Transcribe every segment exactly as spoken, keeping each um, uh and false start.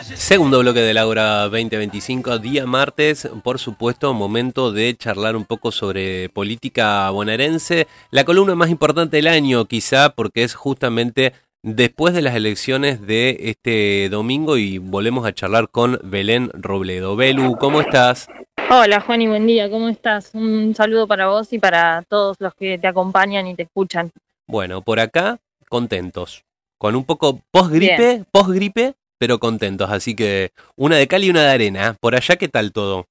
Segundo bloque del Ágora veinte veinticinco, día martes, por supuesto, momento de charlar un poco sobre política bonaerense. La columna más importante del año, quizá, porque es justamente después de las elecciones de este domingo y volvemos a charlar con Belén Robledo. Belu, ¿cómo estás? Hola Juan y buen día, ¿cómo estás? Un saludo para vos y para todos los que te acompañan y te escuchan. Bueno, por acá, contentos. Con un poco Bien. post-gripe, post-gripe, pero contentos. Así que una de cal y una de arena. Por allá, ¿qué tal todo?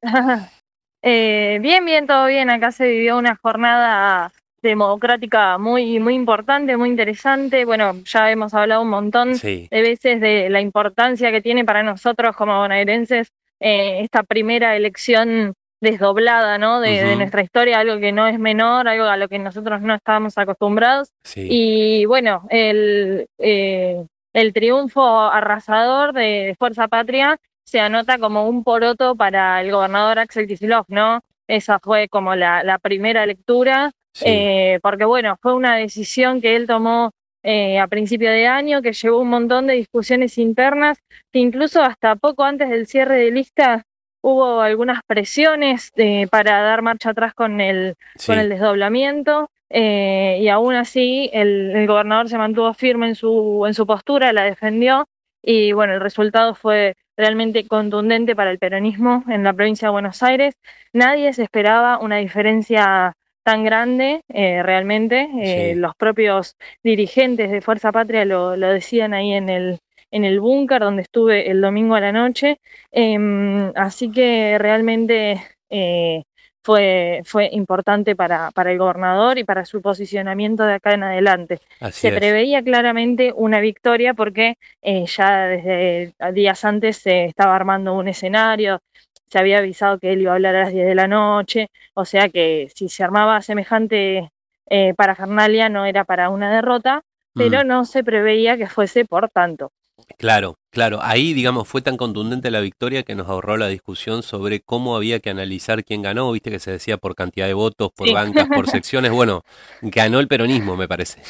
eh, bien, bien, todo bien. Acá se vivió una jornada democrática muy, muy importante, muy interesante. Bueno, ya hemos hablado un montón Sí. de veces de la importancia que tiene para nosotros como bonaerenses eh, esta primera elección desdoblada, ¿no? De, de Uh-huh. nuestra historia, algo que no es menor, algo a lo que nosotros no estábamos acostumbrados. Sí. Y bueno, el, eh, el triunfo arrasador de Fuerza Patria se anota como un poroto para el gobernador Axel Kicillof, ¿no? Esa fue como la, la primera lectura, Sí. eh, porque bueno, fue una decisión que él tomó eh, a principio de año, que llevó un montón de discusiones internas, que incluso hasta poco antes del cierre de lista hubo algunas presiones eh, para dar marcha atrás con el, con el Sí. desdoblamiento. Eh, y aún así el, el gobernador se mantuvo firme en su, en su postura, la defendió, y bueno, el resultado fue realmente contundente para el peronismo en la provincia de Buenos Aires. Nadie se esperaba una diferencia tan grande, eh, realmente. Eh, Sí. los propios dirigentes de Fuerza Patria lo, lo decían ahí en el, en el búnker donde estuve el domingo a la noche. Eh, así que realmente eh, fue, fue importante para, para el gobernador y para su posicionamiento de acá en adelante. Así Se es. preveía claramente una victoria porque eh, ya desde días antes se estaba armando un escenario, se había avisado que él iba a hablar a las diez de la noche, o sea que si se armaba semejante eh, parafernalia no era para una derrota, Mm, pero no se preveía que fuese por tanto. claro, claro. Ahí, digamos, fue tan contundente la victoria que nos ahorró la discusión sobre cómo había que analizar quién ganó. Viste que se decía por cantidad de votos, por Sí. bancas, por secciones. Bueno, ganó el peronismo, me parece.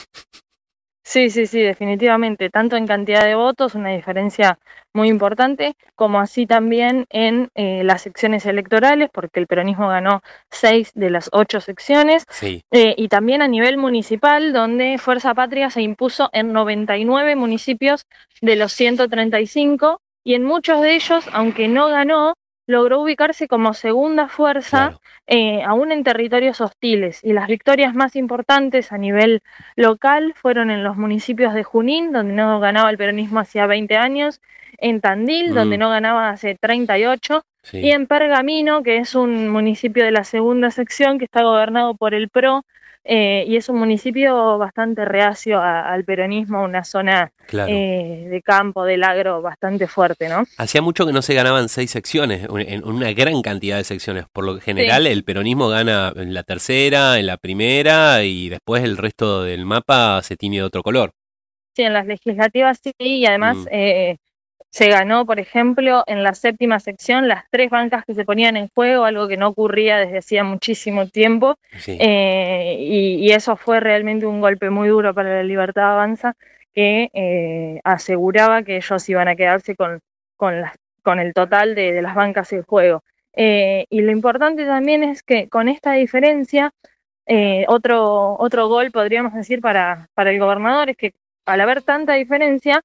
Sí, sí, sí, definitivamente, tanto en cantidad de votos, una diferencia muy importante, como así también en eh, las secciones electorales, porque el peronismo ganó seis de las ocho secciones, Sí. eh, y también a nivel municipal, donde Fuerza Patria se impuso en noventa y nueve municipios de los ciento treinta y cinco, y en muchos de ellos, aunque no ganó, logró ubicarse como segunda fuerza, Claro. eh, aún en territorios hostiles, y las victorias más importantes a nivel local fueron en los municipios de Junín, donde no ganaba el peronismo hacía veinte años, en Tandil, donde Mm, no ganaba hace treinta y ocho, y sí. en Pergamino, que es un municipio de la segunda sección que está gobernado por el P R O, eh, y es un municipio bastante reacio a, al peronismo, una zona Claro. eh, de campo, del agro bastante fuerte, ¿no? Hacía mucho que no se ganaban seis secciones, un- en una gran cantidad de secciones. Por lo Sí. general, el peronismo gana en la tercera, en la primera, y después el resto del mapa se tiñe de otro color. Sí, en las legislativas sí, y además Mm, eh, se ganó, por ejemplo, en la séptima sección las tres bancas que se ponían en juego, algo que no ocurría desde hacía muchísimo tiempo, sí. eh, y, y eso fue realmente un golpe muy duro para la Libertad Avanza, que eh, aseguraba que ellos iban a quedarse con, con, las, con el total de, de las bancas en juego. Eh, y lo importante también es que con esta diferencia, eh, otro, otro gol, podríamos decir, para, para el gobernador, es que al haber tanta diferencia,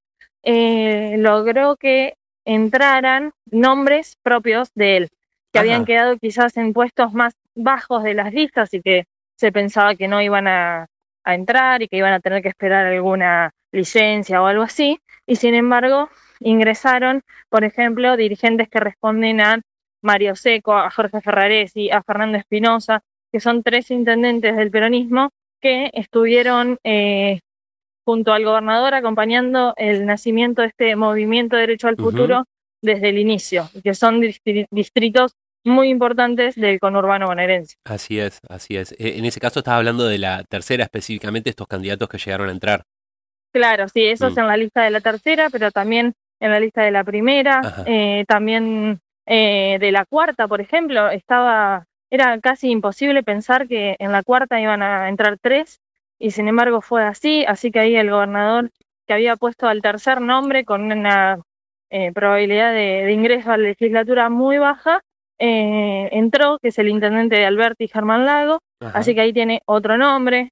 eh, logró que entraran nombres propios de él, que habían Ajá. quedado quizás en puestos más bajos de las listas y que se pensaba que no iban a, a entrar y que iban a tener que esperar alguna licencia o algo así, y sin embargo ingresaron, por ejemplo, dirigentes que responden a Mario Seco, a Jorge Ferraresi, a Fernando Espinosa, que son tres intendentes del peronismo que estuvieron eh, junto al gobernador acompañando el nacimiento de este movimiento Derecho al Ujú. Futuro desde el inicio, que son distri- distritos muy importantes del conurbano bonaerense. Así es, así es. E- En ese caso estás hablando de la tercera específicamente, estos candidatos que llegaron a entrar. Claro, sí, eso es Mm, en la lista de la tercera, pero también en la lista de la primera, ajá. eh, también eh, de la cuarta, por ejemplo, estaba, era casi imposible pensar que en la cuarta iban a entrar tres, y sin embargo fue así, así que ahí el gobernador que había puesto al tercer nombre con una eh, probabilidad de, de ingreso a la legislatura muy baja, eh, entró, que es el intendente de Alberti, Germán Lago, Ajá. así que ahí tiene otro nombre.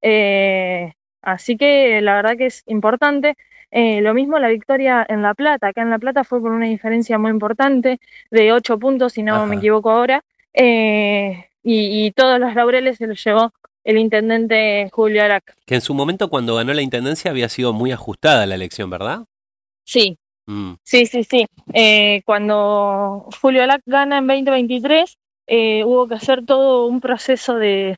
Eh, así que la verdad que es importante. Eh, lo mismo la victoria en La Plata. Acá en La Plata fue por una diferencia muy importante, de ocho puntos, si no me Ajá. equivoco ahora. Eh, y, y todos los laureles se los llevó el intendente Julio Arac. Que en su momento cuando ganó la intendencia había sido muy ajustada la elección, ¿verdad? Sí, Mm, sí, sí, sí. Eh, cuando Julio Arac gana en veinte veintitrés, eh, hubo que hacer todo un proceso de,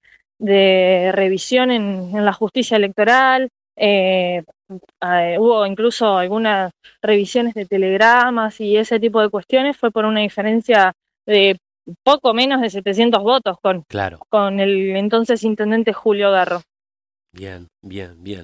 de revisión en, en la justicia electoral. Eh, eh, hubo incluso algunas revisiones de telegramas y ese tipo de cuestiones. Fue por una diferencia de poco menos de setecientos votos con, claro. con el entonces intendente Julio Garro. Bien, bien, bien.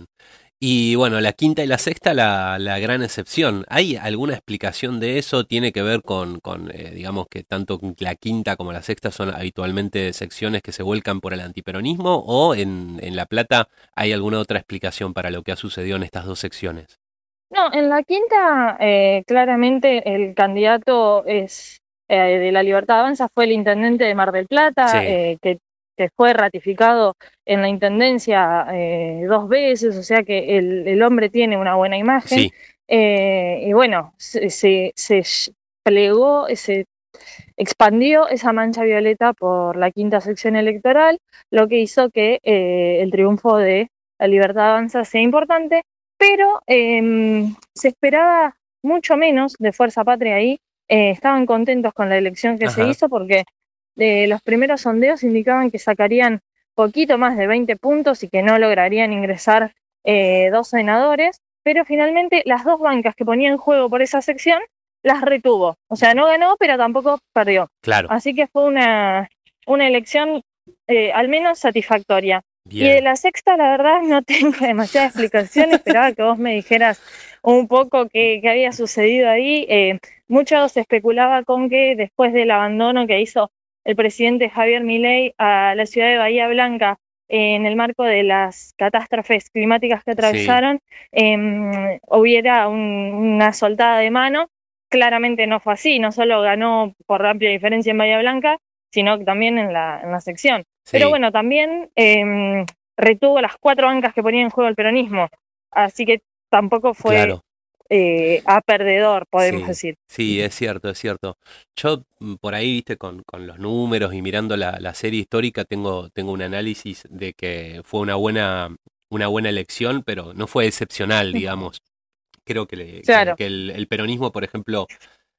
Y bueno, la quinta y la sexta, la, la gran excepción. ¿Hay alguna explicación de eso? ¿Tiene que ver con, con eh, digamos, que tanto la quinta como la sexta son habitualmente secciones que se vuelcan por el antiperonismo? ¿O en, en La Plata hay alguna otra explicación para lo que ha sucedido en estas dos secciones? No, en la quinta, eh, claramente el candidato es eh, de La Libertad Avanza fue el intendente de Mar del Plata, Sí, eh, que, que fue ratificado en la intendencia eh, dos veces, o sea que el, el hombre tiene una buena imagen. sí, Eh, y bueno, se, se, se plegó, se expandió esa mancha violeta por la quinta sección electoral, lo que hizo que eh, el triunfo de La Libertad Avanza sea importante, pero eh, se esperaba mucho menos de Fuerza Patria ahí. Eh, estaban contentos con la elección que se ajá, hizo porque eh, los primeros sondeos indicaban que sacarían poquito más de veinte puntos y que no lograrían ingresar eh, dos senadores, pero finalmente las dos bancas que ponían en juego por esa sección las retuvo. O sea, no ganó, pero tampoco perdió. claro, Así que fue una, una elección eh, al menos satisfactoria. Y de bien. la sexta, la verdad, no tengo demasiada explicación. Esperaba que vos me dijeras un poco qué, qué había sucedido ahí. Eh, mucho se especulaba con que después del abandono que hizo el presidente Javier Milei a la ciudad de Bahía Blanca eh, en el marco de las catástrofes climáticas que Sí, atravesaron, eh, hubiera un, una soltada de mano. Claramente no fue así, no solo ganó por amplia diferencia en Bahía Blanca, sino que también en la, en la sección. Pero sí, bueno, también eh, retuvo las cuatro bancas que ponía en juego el peronismo, así que tampoco fue claro. eh, a perdedor, podemos Sí, decir. sí, es cierto, es cierto. Yo mm, por ahí, viste, con, con los números y mirando la, la serie histórica, tengo, tengo un análisis de que fue una buena, una buena elección, pero no fue excepcional, digamos. Creo que, le- que, Claro. que el, el peronismo, por ejemplo,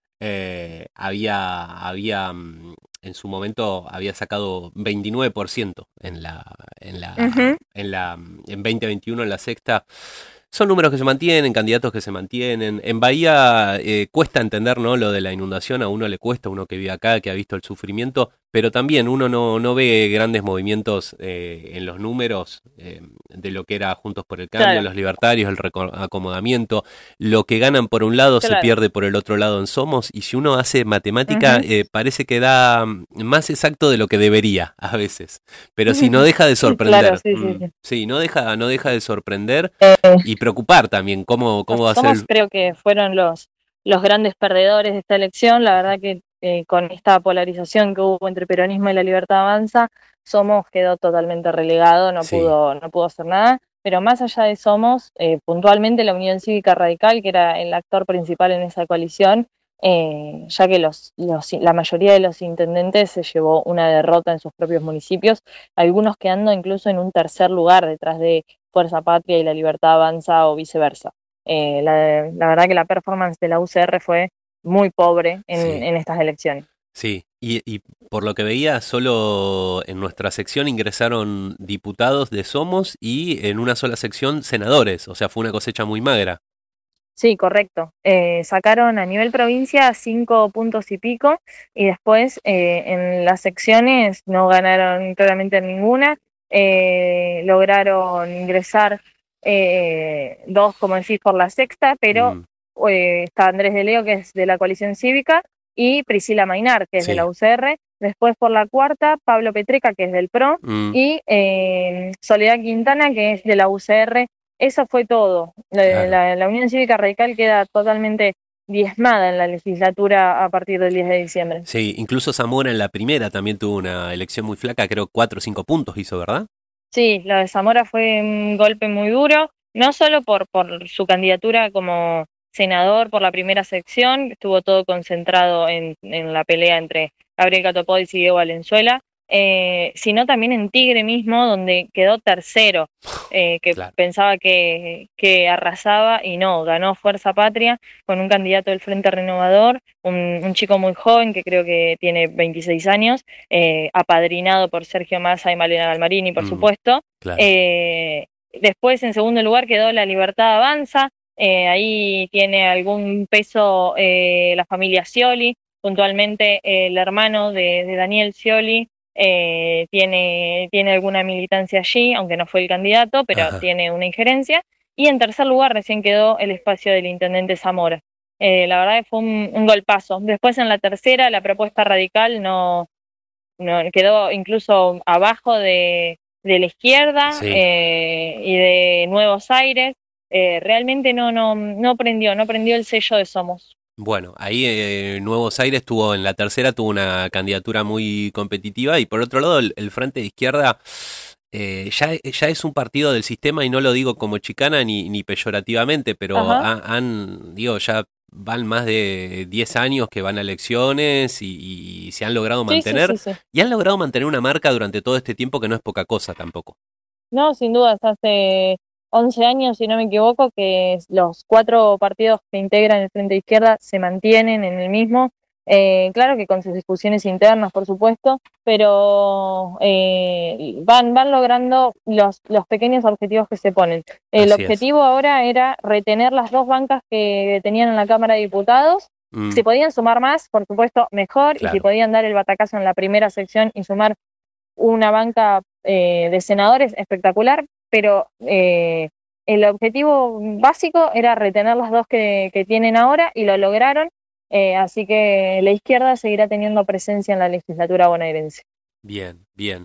eh, había, había mm, en su momento había sacado veintinueve por ciento en la, en la, Ujú. en la, mm, en dos mil veintiuno en la sexta. Son números que se mantienen, candidatos que se mantienen. En Bahía eh, cuesta entender, ¿no? Lo de la inundación, a uno le cuesta, uno que vive acá, que ha visto el sufrimiento, pero también uno no, no ve grandes movimientos eh, en los números eh, de lo que era Juntos por el Cambio, Claro, los libertarios, el acomodamiento. Lo que ganan por un lado se claro. pierde por el otro lado en Somos, y si uno hace matemática, Ujú. eh, parece que da mm, más exacto de lo que debería a veces. Pero si no deja de Claro, sorprender. sí, sí, Mm, sí. sí, no deja, no deja de sorprender Eh, y preocupar también cómo, cómo los va a ser Somos el... creo que fueron los, los grandes perdedores de esta elección. La verdad que eh, con esta polarización que hubo entre peronismo y la Libertad Avanza, Somos quedó totalmente relegado, no Sí, pudo, no pudo hacer nada. Pero más allá de Somos, eh, puntualmente la Unión Cívica Radical, que era el actor principal en esa coalición, eh, ya que los, los, la mayoría de los intendentes se llevó una derrota en sus propios municipios, algunos quedando incluso en un tercer lugar detrás de Fuerza Patria y la Libertad Avanza o viceversa. Eh, la, la, verdad que la performance de la U C R fue muy pobre en, sí, en estas elecciones. sí. Y, y por lo que veía, solo en nuestra sección ingresaron diputados de Somos y en una sola sección senadores. O sea, fue una cosecha muy magra. Sí, correcto. Eh, sacaron a nivel provincia cinco puntos y pico y después eh, en las secciones no ganaron claramente ninguna. Eh, lograron ingresar eh, dos, como decís, por la sexta, pero Mm, eh, está Andrés de Leo, que es de la coalición cívica, y Priscila Mainar, que es de la sí. U C R. Después por la cuarta, Pablo Petreca, que es del P R O, Mm, y eh, Soledad Quintana, que es de la U C R. Eso fue todo. La, claro. la, la Unión Cívica Radical queda totalmente diezmada en la legislatura a partir del diez de diciembre. Sí, incluso Zamora en la primera también tuvo una elección muy flaca, creo cuatro o cinco puntos hizo, ¿verdad? Sí, lo de Zamora fue un golpe muy duro, no solo por, por su candidatura como senador por la primera sección, estuvo todo concentrado en, en la pelea entre Gabriel Catopodis y Diego Valenzuela, eh, sino también en Tigre mismo, donde quedó tercero, eh, que Claro. pensaba que, que arrasaba y no, ganó Fuerza Patria con un candidato del Frente Renovador, un, un chico muy joven que creo que tiene veintiséis años, eh, apadrinado por Sergio Massa y Malena Galmarini, por Mm, supuesto. claro. Eh, después, en segundo lugar, quedó La Libertad Avanza. Eh, ahí tiene algún peso eh, la familia Scioli, puntualmente eh, el hermano de, de Daniel Scioli. Eh, tiene, tiene alguna militancia allí, aunque no fue el candidato, pero Ajá. tiene una injerencia. Y en tercer lugar recién quedó el espacio del intendente Zamora. Eh, la verdad que fue un, un golpazo. Después en la tercera, la propuesta radical no, no quedó incluso abajo de, de la izquierda Sí. eh, y de Nuevos Aires. Eh, realmente no, no, no prendió, no prendió el sello de Somos. Bueno, ahí eh, Nuevos Aires tuvo en la tercera tuvo una candidatura muy competitiva y por otro lado el, el Frente de Izquierda eh, ya, ya es un partido del sistema y no lo digo como chicana ni, ni peyorativamente, pero Ajá. ha- han, digo, ya van más de diez años que van a elecciones y, y se han logrado Sí, sí, mantener sí, sí. y han logrado mantener una marca durante todo este tiempo que no es poca cosa tampoco. No, sin dudas, hace once años, si no me equivoco, que los cuatro partidos que integran el Frente de Izquierda se mantienen en el mismo. Eh, claro que con sus discusiones internas, por supuesto, pero eh, van, van logrando los, los pequeños objetivos que se ponen. El Así es. objetivo ahora era retener las dos bancas que tenían en la Cámara de Diputados. Mm, Si podían sumar más, por supuesto, mejor, y si claro. podían dar el batacazo en la primera sección y sumar una banca eh, de senadores espectacular, pero eh, el objetivo básico era retener las dos que, que tienen ahora y lo lograron, eh, así que la izquierda seguirá teniendo presencia en la legislatura bonaerense. Bien, bien.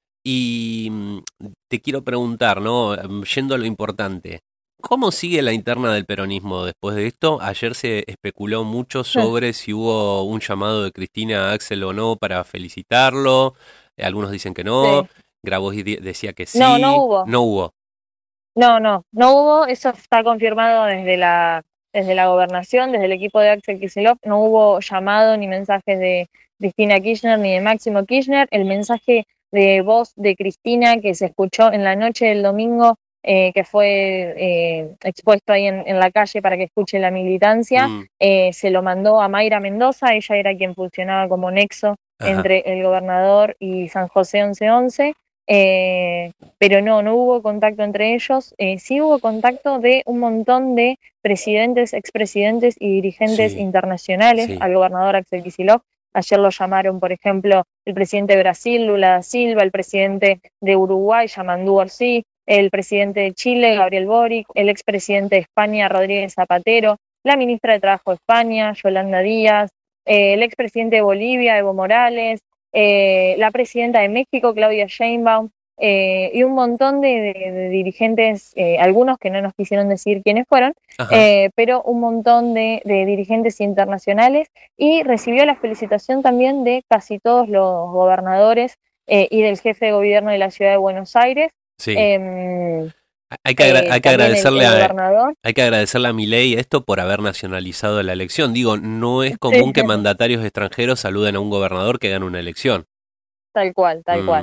Y mm, te quiero preguntar, ¿no? Mm, Yendo a lo importante, ¿cómo sigue la interna del peronismo después de esto? Ayer se especuló mucho sobre si hubo un llamado de Cristina a Axel o no para felicitarlo. Eh, Algunos dicen que no. Sí. Grabois di- decía que No, no sí. hubo. No hubo. No, no, no hubo, eso está confirmado desde la, desde la gobernación, desde el equipo de Axel Kicillof, no hubo llamado ni mensajes de Cristina Kirchner ni de Máximo Kirchner. El mensaje de voz de Cristina que se escuchó en la noche del domingo, eh, que fue eh, expuesto ahí en, en la calle para que escuche la militancia, Mm, eh, se lo mandó a Mayra Mendoza, ella era quien funcionaba como nexo ajá. entre el gobernador y San José once once. Eh, pero no, no hubo contacto entre ellos. Eh, sí hubo contacto de un montón de presidentes, expresidentes y dirigentes Sí, internacionales sí. al gobernador Axel Kicillof. Ayer lo llamaron, por ejemplo, el presidente de Brasil, Lula da Silva, el presidente de Uruguay, Yamandú Orsi, el presidente de Chile, Gabriel Boric, el expresidente de España, Rodríguez Zapatero, la ministra de Trabajo de España, Yolanda Díaz, eh, el expresidente de Bolivia, Evo Morales, eh, la presidenta de México, Claudia Sheinbaum, eh, y un montón de, de, de dirigentes, eh, algunos que no nos quisieron decir quiénes fueron, Ajá. eh, pero un montón de, de dirigentes internacionales, y recibió la felicitación también de casi todos los gobernadores eh, y del jefe de gobierno de la ciudad de Buenos Aires. Sí. Eh, Hay que, agra- eh, hay que también el, agradecerle el a, gobernador. hay que agradecerle a Milei esto por haber nacionalizado la elección. Digo, no es Sí, común que mandatarios extranjeros saluden a un gobernador que gana una elección. tal cual, tal Mm, cual.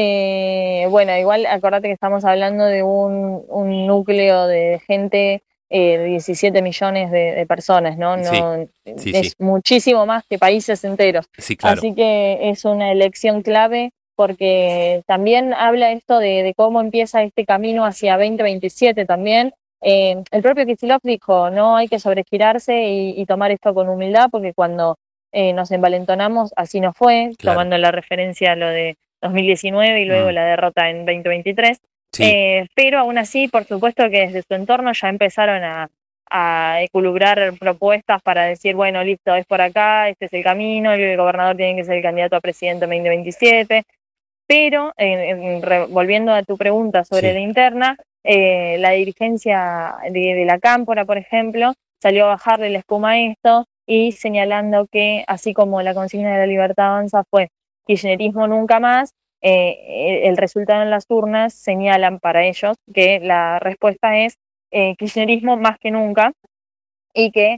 Eh, bueno, igual acordate que estamos hablando de un, un núcleo de gente eh, de diecisiete millones de, de personas, ¿no? sí, No, sí, sí, es muchísimo más que países enteros. sí, claro. Así que es una elección clave porque también habla esto de, de cómo empieza este camino hacia veinte veintisiete también. Eh, el propio Kicillof dijo, no hay que sobregirarse y, y tomar esto con humildad porque cuando eh, nos envalentonamos así no fue, Claro. tomando la referencia a lo de dos mil diecinueve y luego Mm, la derrota en veinte veintitrés. sí, Eh, pero aún así, por supuesto que desde su entorno ya empezaron a, a equilibrar propuestas para decir, bueno, listo, es por acá, este es el camino, el gobernador tiene que ser el candidato a presidente en veinte veintisiete. Pero, eh, en, re, volviendo a tu pregunta sobre sí. la interna, eh, la dirigencia de, de la Cámpora, por ejemplo, salió a bajarle la espuma a esto y señalando que, así como la consigna de la Libertad Avanza fue kirchnerismo nunca más, eh, el resultado en las urnas señalan para ellos que la respuesta es eh, kirchnerismo más que nunca, y que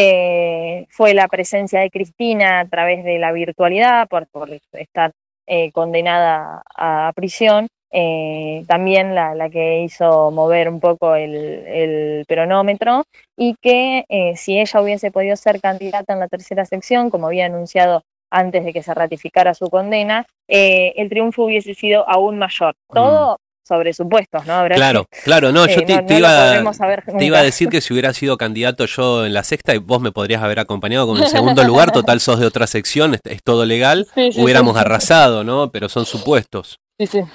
eh, fue la presencia de Cristina a través de la virtualidad, por, por estar eh, condenada a, a prisión, eh, también la, la que hizo mover un poco el, el peronómetro, y que eh, si ella hubiese podido ser candidata en la tercera sección, como había anunciado antes de que se ratificara su condena, eh, el triunfo hubiese sido aún mayor. Todo sobre supuestos, ¿no? Habrá Claro, que, claro, no, yo eh, te, no, te no lo iba, podremos saber te nunca. iba a decir que si hubiera sido candidato yo en la sexta y vos me podrías haber acompañado con el segundo lugar, total sos de otra sección, es, es todo legal, Sí, sí, hubiéramos sí. arrasado, ¿no? Pero son supuestos. Sí, sí.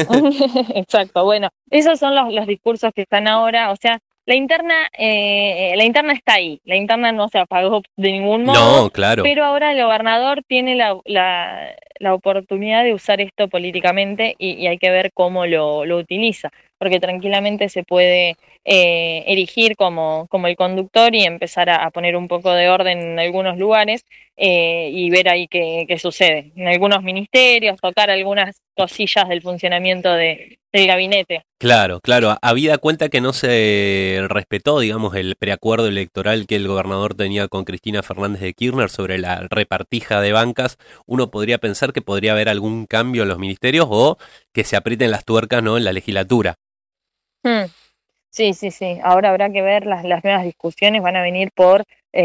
Exacto, bueno, esos son los, los discursos que están ahora, o sea, la interna, eh, la interna está ahí, la interna no se apagó de ningún modo, No, claro. pero ahora el gobernador tiene la, la, la oportunidad de usar esto políticamente y, y hay que ver cómo lo, lo utiliza, porque tranquilamente se puede eh, erigir como, como el conductor y empezar a, a poner un poco de orden en algunos lugares eh, y ver ahí qué, qué sucede. En algunos ministerios, tocar algunas cosillas del funcionamiento de, del gabinete. Claro, claro, habida cuenta que no se respetó, digamos, el preacuerdo electoral que el gobernador tenía con Cristina Fernández de Kirchner sobre la repartija de bancas, uno podría pensar que podría haber algún cambio en los ministerios o que se aprieten las tuercas, ¿no?, en la legislatura. Hmm. Sí, sí, sí. Ahora habrá que ver, las, las nuevas discusiones van a venir por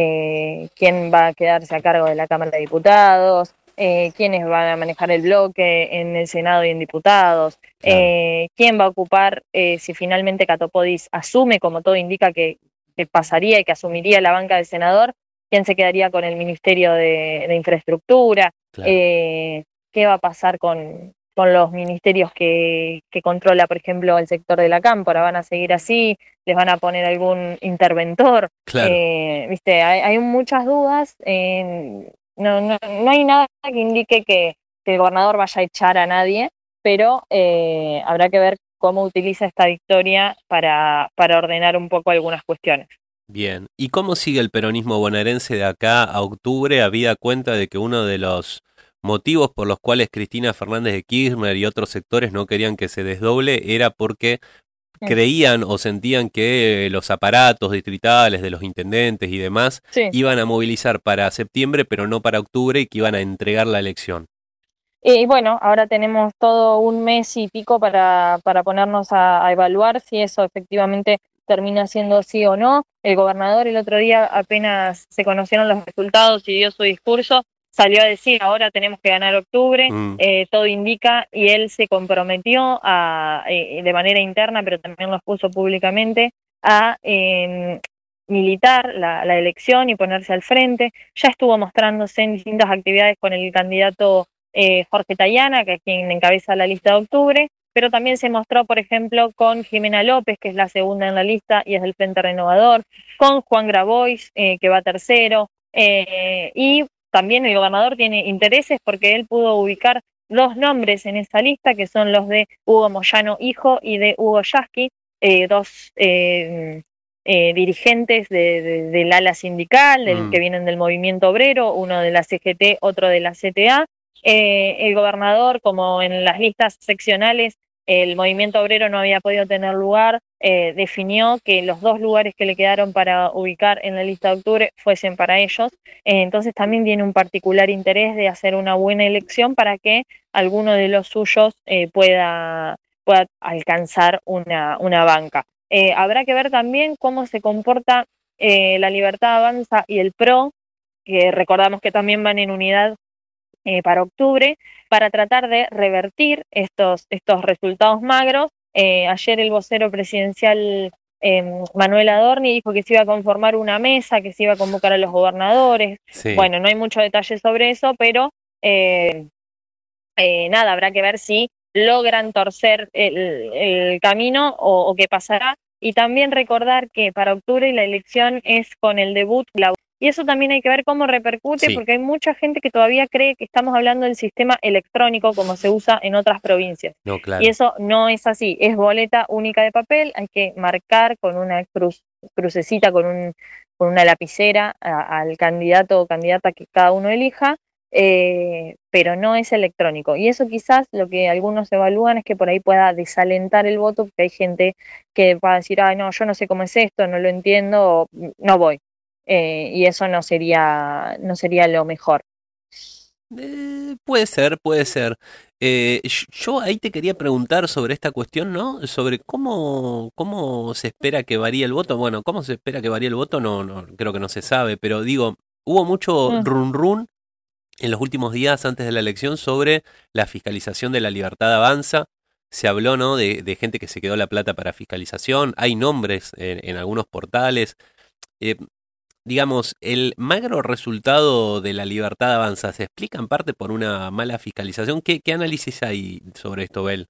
eh, quién va a quedarse a cargo de la Cámara de Diputados, eh, quiénes van a manejar el bloque en el Senado y en diputados, Claro. eh, quién va a ocupar, eh, si finalmente Catopodis asume, como todo indica que, que pasaría y que asumiría la banca de senador, quién se quedaría con el Ministerio de, de Infraestructura, Claro. eh, qué va a pasar con con los ministerios que, que controla, por ejemplo, el sector de la cámpora. ¿Van a seguir así? ¿Les van a poner algún interventor? Claro. Eh, viste, hay, hay muchas dudas. Eh, no, no, no hay nada que indique que, que el gobernador vaya a echar a nadie, pero eh, habrá que ver cómo utiliza esta victoria para, para ordenar un poco algunas cuestiones. Bien. ¿Y cómo sigue el peronismo bonaerense de acá a octubre, habida cuenta de que uno de los motivos por los cuales Cristina Fernández de Kirchner y otros sectores no querían que se desdoble era porque creían o sentían que los aparatos distritales de los intendentes y demás Sí. iban a movilizar para septiembre, pero no para octubre, y que iban a entregar la elección? Y bueno, ahora tenemos todo un mes y pico para, para ponernos a, a evaluar si eso efectivamente termina siendo sí o no. El gobernador el otro día, apenas se conocieron los resultados y dio su discurso, salió a decir ahora tenemos que ganar octubre, Mm. eh, todo indica, y él se comprometió a, eh, de manera interna, pero también lo puso públicamente, a eh, militar la, la elección y ponerse al frente. Ya estuvo mostrándose en distintas actividades con el candidato eh, Jorge Tayana, que es quien encabeza la lista de octubre, pero también se mostró, por ejemplo, con Jimena López, que es la segunda en la lista y es del Frente Renovador, con Juan Grabois, eh, que va tercero, eh, y también el gobernador tiene intereses porque él pudo ubicar dos nombres en esa lista, que son los de Hugo Moyano Hijo y de Hugo Yasky, eh, dos eh, eh, dirigentes de, de, del ala sindical, del, Mm. que vienen del movimiento obrero, uno de la C G T, otro de la C T A. Eh, el gobernador, como en las listas seccionales el movimiento obrero no había podido tener lugar, eh, definió que los dos lugares que le quedaron para ubicar en la lista de octubre fuesen para ellos. Eh, entonces también tiene un particular interés de hacer una buena elección para que alguno de los suyos eh, pueda, pueda alcanzar una, una banca. Eh, habrá que ver también cómo se comporta eh, la Libertad Avanza y el PRO, que recordamos que también van en unidad Eh, para octubre, para tratar de revertir estos, estos resultados magros. Eh, ayer el vocero presidencial eh, Manuel Adorni dijo que se iba a conformar una mesa, que se iba a convocar a los gobernadores. Sí. Bueno, no hay mucho detalle sobre eso, pero eh, eh, nada, habrá que ver si logran torcer el, el camino o, o qué pasará. Y también recordar que para octubre la elección es con el debut, la y eso también hay que ver cómo repercute, Sí. porque hay mucha gente que todavía cree que estamos hablando del sistema electrónico como se usa en otras provincias. No, Y claro. eso no es así, es boleta única de papel, hay que marcar con una cruz, crucecita, con, un, con una lapicera a, al candidato o candidata que cada uno elija, eh, pero no es electrónico. Y eso quizás lo que algunos evalúan es que por ahí pueda desalentar el voto, porque hay gente que va a decir, ay, no, yo no sé cómo es esto, no lo entiendo, no voy. Eh, y eso no sería, no sería lo mejor. Eh, puede ser, puede ser. Eh, yo yo ahí te quería preguntar sobre esta cuestión, ¿no? Sobre cómo, cómo se espera que varíe el voto. Bueno, cómo se espera que varíe el voto, no, no, creo que no se sabe, pero digo, hubo mucho Mm, run run en los últimos días antes de la elección sobre la fiscalización de la Libertad Avanza. Se habló, ¿no? De, de gente que se quedó la plata para fiscalización. Hay nombres en, en algunos portales. Eh, digamos, el magro resultado de la Libertad Avanza se explica en parte por una mala fiscalización. ¿Qué, qué análisis hay sobre esto, Bel?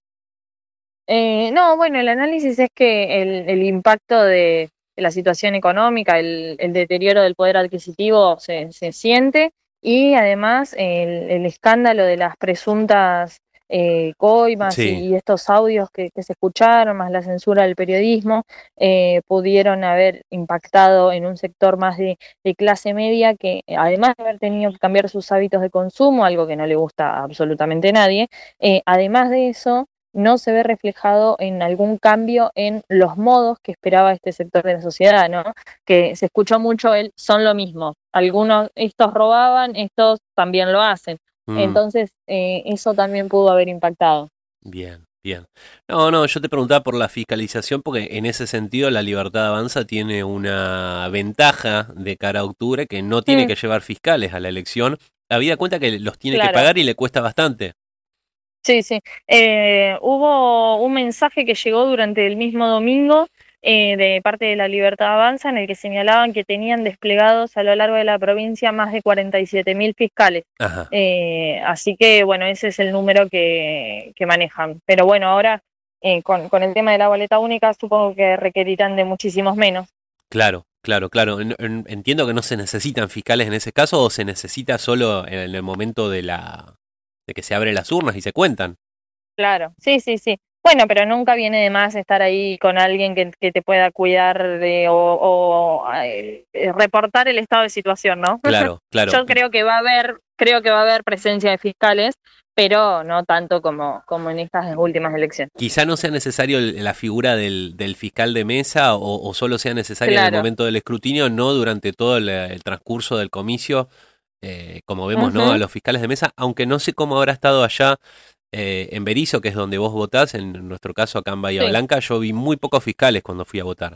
Eh, no, bueno, el análisis es que el, el impacto de, de la situación económica, el, el deterioro del poder adquisitivo se, se siente, y además el, el escándalo de las presuntas eh, coimas y, Sí, y estos audios que, que se escucharon, más la censura del periodismo, eh, pudieron haber impactado en un sector más de, de clase media que, además de haber tenido que cambiar sus hábitos de consumo, algo que no le gusta a absolutamente nadie, eh, además de eso no se ve reflejado en algún cambio en los modos que esperaba este sector de la sociedad, ¿no? Que se escuchó mucho el son lo mismo. Algunos, estos robaban, estos también lo hacen. mm, Entonces, eh, eso también pudo haber impactado. bien, bien. No, no, yo te preguntaba por la fiscalización porque en ese sentido la Libertad Avanza tiene una ventaja de cara a octubre que no tiene Mm, que llevar fiscales a la elección, habida cuenta que los tiene que claro. pagar y le cuesta bastante. Sí, sí. Eh, hubo un mensaje que llegó durante el mismo domingo eh, de parte de la Libertad Avanza, en el que señalaban que tenían desplegados a lo largo de la provincia más de cuarenta y siete mil fiscales. Ajá, Eh, así que, bueno, ese es el número que, que manejan. Pero bueno, ahora eh, con, con el tema de la boleta única supongo que requerirán de muchísimos menos. claro, claro, claro. En- en- entiendo que no se necesitan fiscales en ese caso o se necesita solo en el momento de la de que se abren las urnas y se cuentan. Claro, sí, sí, sí. Bueno, pero nunca viene de más estar ahí con alguien que, que te pueda cuidar de, o, o, eh, eh, reportar el estado de situación, ¿no? Claro, claro. Yo creo que va a haber, creo que va a haber presencia de fiscales, pero no tanto como, como en estas últimas elecciones. Quizá no sea necesario el- la figura del, del fiscal de mesa o, o solo sea necesaria en el Claro. momento del escrutinio, no durante todo el, el transcurso del comicio, eh, como vemos, ¿no? A Ujú. los fiscales de mesa, aunque no sé cómo habrá estado allá eh, en Berizo, que es donde vos votás, en nuestro caso acá en Bahía Sí. Blanca, yo vi muy pocos fiscales cuando fui a votar.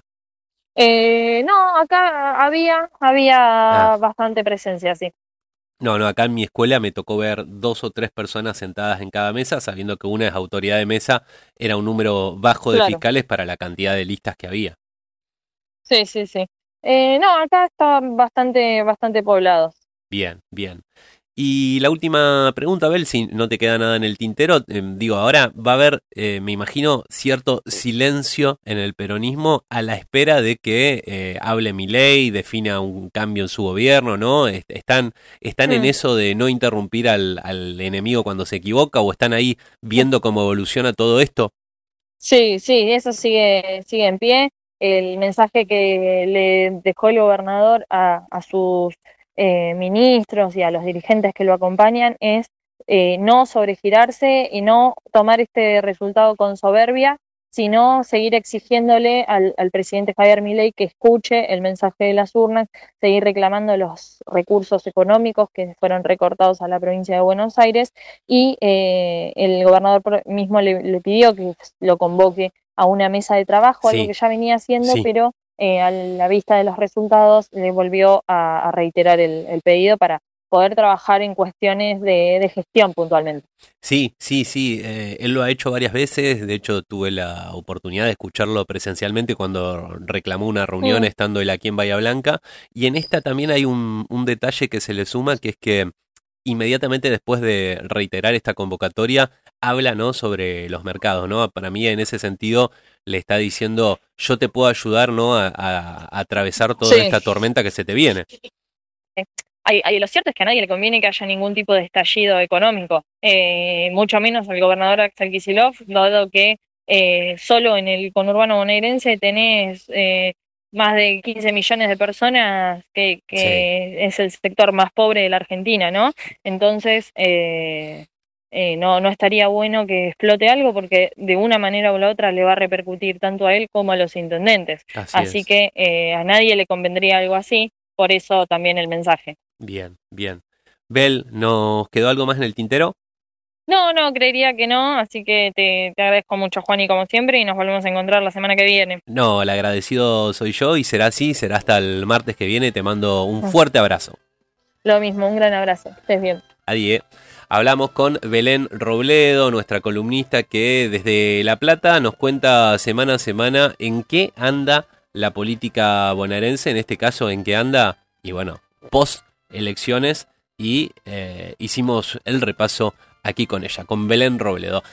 Eh, no, acá había, Ah, había bastante presencia, sí. no, no, acá en mi escuela me tocó ver dos o tres personas sentadas en cada mesa, sabiendo que una es autoridad de mesa, era un número bajo de Claro. fiscales para la cantidad de listas que había. Sí, sí, sí. Eh, no, acá estaban bastante, bastante poblados. Bien, bien. Y la última pregunta, Bel, si no te queda nada en el tintero, eh, digo, ahora va a haber, eh, me imagino, cierto silencio en el peronismo a la espera de que eh, hable Milei, defina un cambio en su gobierno, ¿no? Est- ¿Están, están en Mm. eso de no interrumpir al, al enemigo cuando se equivoca o están ahí viendo cómo evoluciona todo esto? Sí, sí, eso sigue, sigue en pie. El mensaje que le dejó el gobernador a, a sus eh, ministros y a los dirigentes que lo acompañan es eh, no sobregirarse y no tomar este resultado con soberbia, sino seguir exigiéndole al, al presidente Javier Milei que escuche el mensaje de las urnas, seguir reclamando los recursos económicos que fueron recortados a la provincia de Buenos Aires, y eh, el gobernador mismo le, le, pidió que lo convoque a una mesa de trabajo, algo Sí, que ya venía haciendo, sí. pero eh, a la vista de los resultados le volvió a, a reiterar el, el, pedido para poder trabajar en cuestiones de, de gestión puntualmente. Sí, sí, sí, eh, él lo ha hecho varias veces, de hecho tuve la oportunidad de escucharlo presencialmente cuando reclamó una reunión Mm, estando él aquí en Bahía Blanca, y en esta también hay un, un detalle que se le suma, que es que inmediatamente después de reiterar esta convocatoria, habla, ¿no? Sobre los mercados, ¿no? Para mí en ese sentido le está diciendo, yo te puedo ayudar, ¿no? A, a- a atravesar toda sí, esta tormenta que se te viene. hay, hay, lo cierto es que a nadie le conviene que haya ningún tipo de estallido económico, eh, mucho menos al gobernador Axel Kicillof, dado que eh, solo en el conurbano bonaerense tenés eh, más de quince millones de personas, que, que sí. Es el sector más pobre de la Argentina, ¿no? Entonces, eh, eh, no, no estaría bueno que explote algo, porque de una manera u la otra le va a repercutir tanto a él como a los intendentes. Así, así que eh, a nadie le convendría algo así, por eso también el mensaje. Bien, bien. Bel, ¿nos quedó algo más en el tintero? No, no, creería que no, así que te, te agradezco mucho, Juani, como siempre, y nos volvemos a encontrar la semana que viene. No, el agradecido soy yo y será así, será hasta el martes que viene. Te mando un fuerte abrazo. Lo mismo, un gran abrazo. Estés bien. Adiós. Hablamos con Belén Robledo, nuestra columnista que desde La Plata nos cuenta semana a semana en qué anda la política bonaerense, en este caso en qué anda, y bueno, post elecciones, y eh, hicimos el repaso aquí con ella, con Belén Robledo.